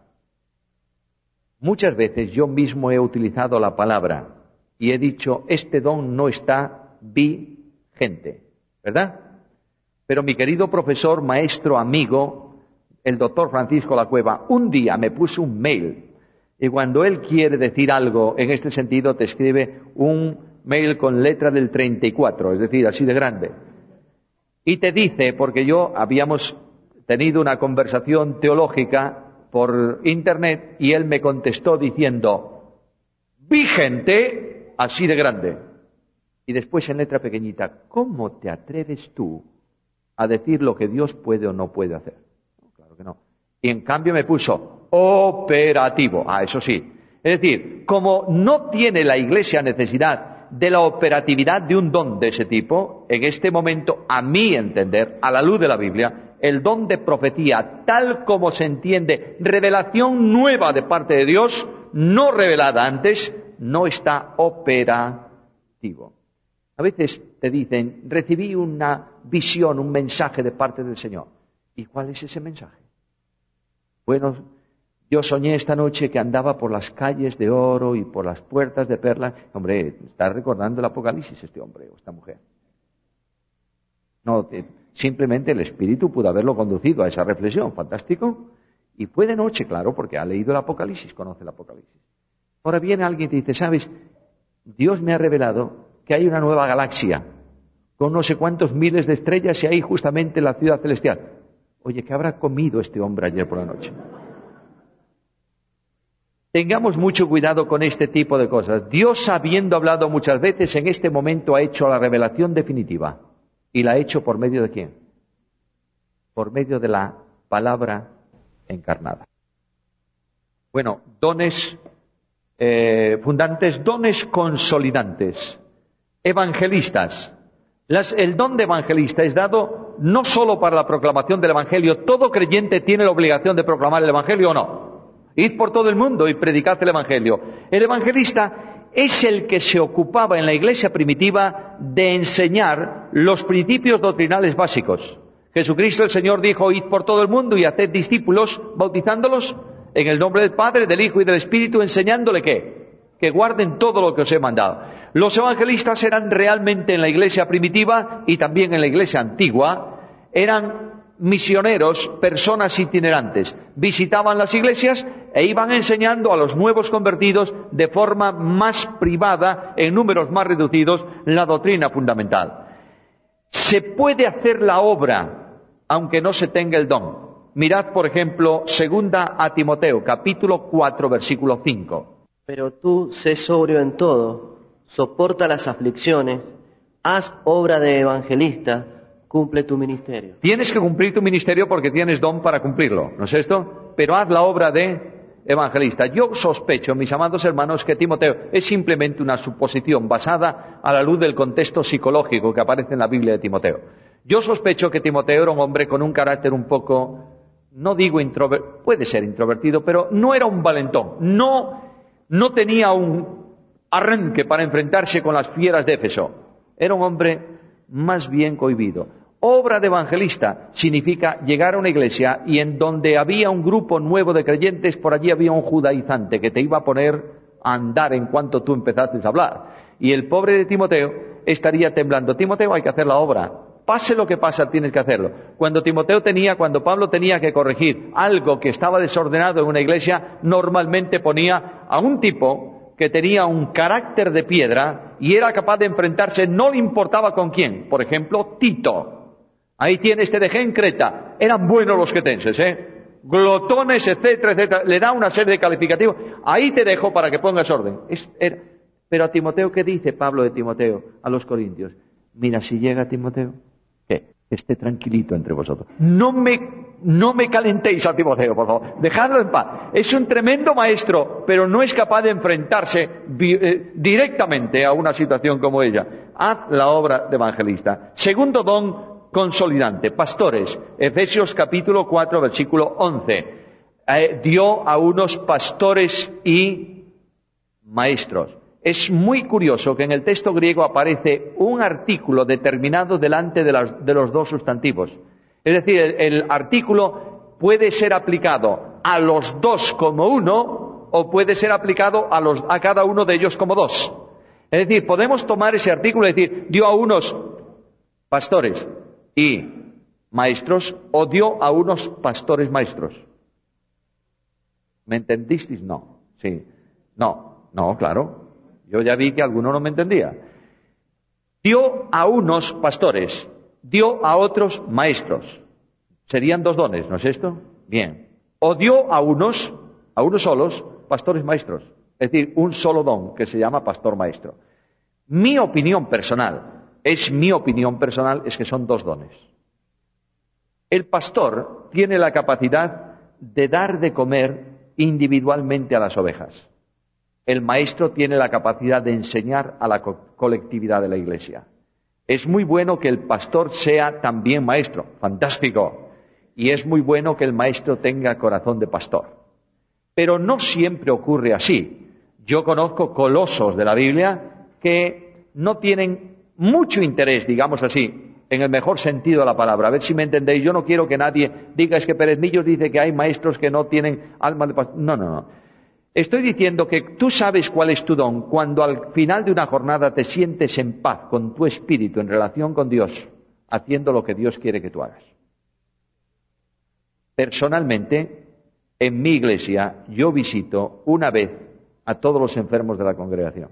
Muchas veces yo mismo he utilizado la palabra y he dicho, este don no está vigente, ¿verdad? Pero mi querido profesor, maestro, amigo, el doctor Francisco Lacueva, un día me puso un mail, y cuando él quiere decir algo en este sentido, te escribe un mail con letra del treinta y cuatro, es decir, así de grande. Y te dice, porque yo habíamos tenido una conversación teológica por internet, y él me contestó diciendo, vigente, así de grande. Y después en letra pequeñita, ¿cómo te atreves tú a decir lo que Dios puede o no puede hacer? No, claro que no. Y en cambio me puso, operativo. Ah, eso sí. Es decir, como no tiene la Iglesia necesidad de la operatividad de un don de ese tipo, en este momento, a mi entender, a la luz de la Biblia, el don de profecía, tal como se entiende, revelación nueva de parte de Dios, no revelada antes, no está operativo. A veces te dicen, recibí una visión, un mensaje de parte del Señor. ¿Y cuál es ese mensaje? Bueno, yo soñé esta noche que andaba por las calles de oro y por las puertas de perlas. Hombre, está recordando el Apocalipsis este hombre o esta mujer. No, simplemente el Espíritu pudo haberlo conducido a esa reflexión. Fantástico. Y fue de noche, claro, porque ha leído el Apocalipsis, conoce el Apocalipsis. Ahora viene alguien y te dice, ¿sabes? Dios me ha revelado que hay una nueva galaxia con no sé cuántos miles de estrellas y ahí justamente la ciudad celestial. Oye, ¿qué habrá comido este hombre ayer por la noche? Tengamos mucho cuidado con este tipo de cosas. Dios, habiendo hablado muchas veces, en este momento ha hecho la revelación definitiva. ¿Y la ha hecho por medio de quién? Por medio de la palabra encarnada. Bueno, dones eh, fundantes, dones consolidantes, evangelistas. Las, el don de evangelista es dado no solo para la proclamación del Evangelio. ¿Todo creyente tiene la obligación de proclamar el Evangelio o no? Id por todo el mundo y predicad el Evangelio. El evangelista es el que se ocupaba en la iglesia primitiva de enseñar los principios doctrinales básicos. Jesucristo el Señor dijo, id por todo el mundo y haced discípulos, bautizándolos en el nombre del Padre, del Hijo y del Espíritu, enseñándole ¿qué? Que guarden todo lo que os he mandado. Los evangelistas eran realmente en la iglesia primitiva y también en la iglesia antigua, eran misioneros, personas itinerantes. Visitaban las iglesias e iban enseñando a los nuevos convertidos de forma más privada, en números más reducidos, la doctrina fundamental. Se puede hacer la obra, aunque no se tenga el don. Mirad, por ejemplo, segunda a Timoteo, capítulo cuatro, versículo cinco. Pero tú sé sobrio en todo, soporta las aflicciones, haz obra de evangelista, cumple tu ministerio. Tienes que cumplir tu ministerio porque tienes don para cumplirlo, ¿no es esto? Pero haz la obra de evangelista. Yo sospecho, mis amados hermanos, que Timoteo es simplemente una suposición basada a la luz del contexto psicológico que aparece en la Biblia de Timoteo. Yo sospecho que Timoteo era un hombre con un carácter un poco no digo introvertido, puede ser introvertido, pero no era un valentón, no, no tenía un arranque para enfrentarse con las fieras de Éfeso. Era un hombre más bien cohibido. Obra de evangelista significa llegar a una iglesia y en donde había un grupo nuevo de creyentes, por allí había un judaizante que te iba a poner a andar en cuanto tú empezaste a hablar. Y el pobre de Timoteo estaría temblando. Timoteo, hay que hacer la obra. Pase lo que pasa, tienes que hacerlo. Cuando Timoteo tenía, cuando Pablo tenía que corregir algo que estaba desordenado en una iglesia, normalmente ponía a un tipo que tenía un carácter de piedra y era capaz de enfrentarse, no le importaba con quién. Por ejemplo, Tito. Ahí tienes, te dejé en Creta. Eran buenos los cretenses, ¿eh? Glotones, etcétera, etcétera. Le da una serie de calificativos. Ahí te dejo para que pongas orden. Es, era... Pero a Timoteo, ¿qué dice Pablo de Timoteo a los corintios? Mira, si llega Timoteo, ¿qué? Esté tranquilito entre vosotros. No me, no me calentéis a Timoteo, por favor. Dejadlo en paz. Es un tremendo maestro, pero no es capaz de enfrentarse eh, directamente a una situación como ella. Haz la obra de evangelista. Segundo don consolidante, pastores. Efesios capítulo cuatro, versículo once. Eh, dio a unos pastores y maestros. Es muy curioso que en el texto griego aparece un artículo determinado delante de, las, de los dos sustantivos. Es decir, el, el artículo puede ser aplicado a los dos como uno o puede ser aplicado a, los, a cada uno de ellos como dos. Es decir, podemos tomar ese artículo y decir, dio a unos pastores y maestros o dio a unos pastores maestros. ¿Me entendisteis? No. Sí. No. No, claro. Yo ya vi que alguno no me entendía. Dio a unos pastores, dio a otros maestros. Serían dos dones, ¿no es esto? Bien. O dio a unos, a unos solos, pastores maestros. Es decir, un solo don que se llama pastor maestro. Mi opinión personal, es mi opinión personal, es que son dos dones. El pastor tiene la capacidad de dar de comer individualmente a las ovejas. El maestro tiene la capacidad de enseñar a la co- colectividad de la iglesia. Es muy bueno que el pastor sea también maestro, fantástico. Y es muy bueno que el maestro tenga corazón de pastor. Pero no siempre ocurre así. Yo conozco colosos de la Biblia que no tienen mucho interés, digamos así, en el mejor sentido de la palabra. A ver si me entendéis. Yo no quiero que nadie diga, es que Pérez Millos dice que hay maestros que no tienen alma de pastor. No, no, no. Estoy diciendo que tú sabes cuál es tu don cuando al final de una jornada te sientes en paz con tu espíritu en relación con Dios, haciendo lo que Dios quiere que tú hagas. Personalmente, en mi iglesia, yo visito una vez a todos los enfermos de la congregación.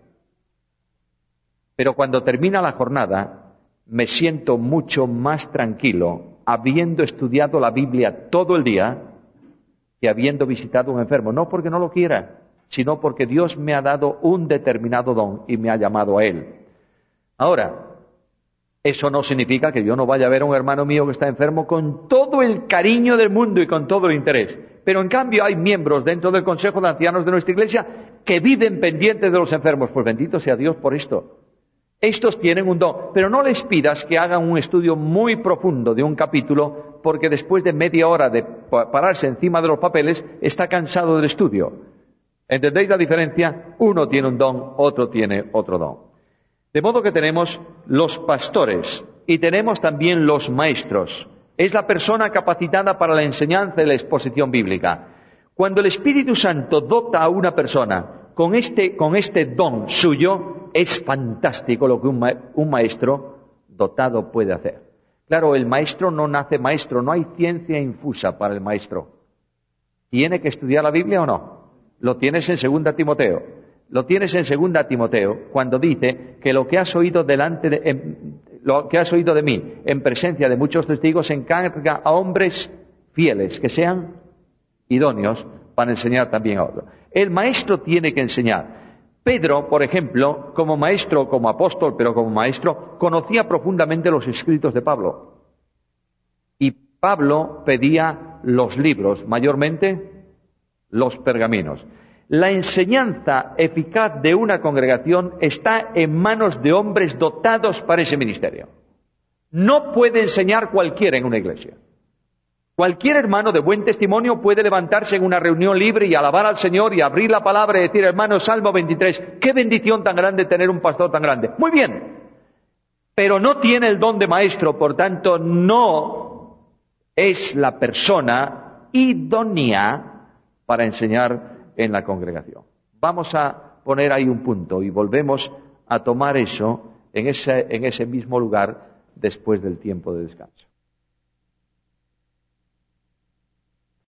Pero cuando termina la jornada, me siento mucho más tranquilo, habiendo estudiado la Biblia todo el día, que habiendo visitado a un enfermo, no porque no lo quiera, sino porque Dios me ha dado un determinado don y me ha llamado a él. Ahora, eso no significa que yo no vaya a ver a un hermano mío que está enfermo con todo el cariño del mundo y con todo el interés. Pero en cambio hay miembros dentro del Consejo de Ancianos de nuestra Iglesia que viven pendientes de los enfermos. Pues bendito sea Dios por esto. Estos tienen un don, pero no les pidas que hagan un estudio muy profundo de un capítulo, porque después de media hora de pararse encima de los papeles, está cansado del estudio. ¿Entendéis la diferencia? Uno tiene un don, otro tiene otro don. De modo que tenemos los pastores y tenemos también los maestros. Es la persona capacitada para la enseñanza y la exposición bíblica. Cuando el Espíritu Santo dota a una persona con este, con este don suyo, es fantástico lo que un, ma- un maestro dotado puede hacer. Claro, el maestro no nace maestro, no hay ciencia infusa para el maestro. ¿Tiene que estudiar la Biblia o no? Lo tienes en segunda Timoteo. Lo tienes en segunda Timoteo cuando dice que lo que has oído delante de, en, lo que has oído de mí en presencia de muchos testigos encarga a hombres fieles que sean idóneos para enseñar también a otros. El maestro tiene que enseñar. Pedro, por ejemplo, como maestro, como apóstol, pero como maestro, conocía profundamente los escritos de Pablo. Y Pablo pedía los libros, mayormente los pergaminos. La enseñanza eficaz de una congregación está en manos de hombres dotados para ese ministerio. No puede enseñar cualquiera en una iglesia. Cualquier hermano de buen testimonio puede levantarse en una reunión libre y alabar al Señor y abrir la palabra y decir, hermano, Salmo veintitrés, qué bendición tan grande tener un pastor tan grande. Muy bien, pero no tiene el don de maestro, por tanto no es la persona idónea para enseñar en la congregación. Vamos a poner ahí un punto y volvemos a tomar eso en ese, en ese mismo lugar después del tiempo de descanso.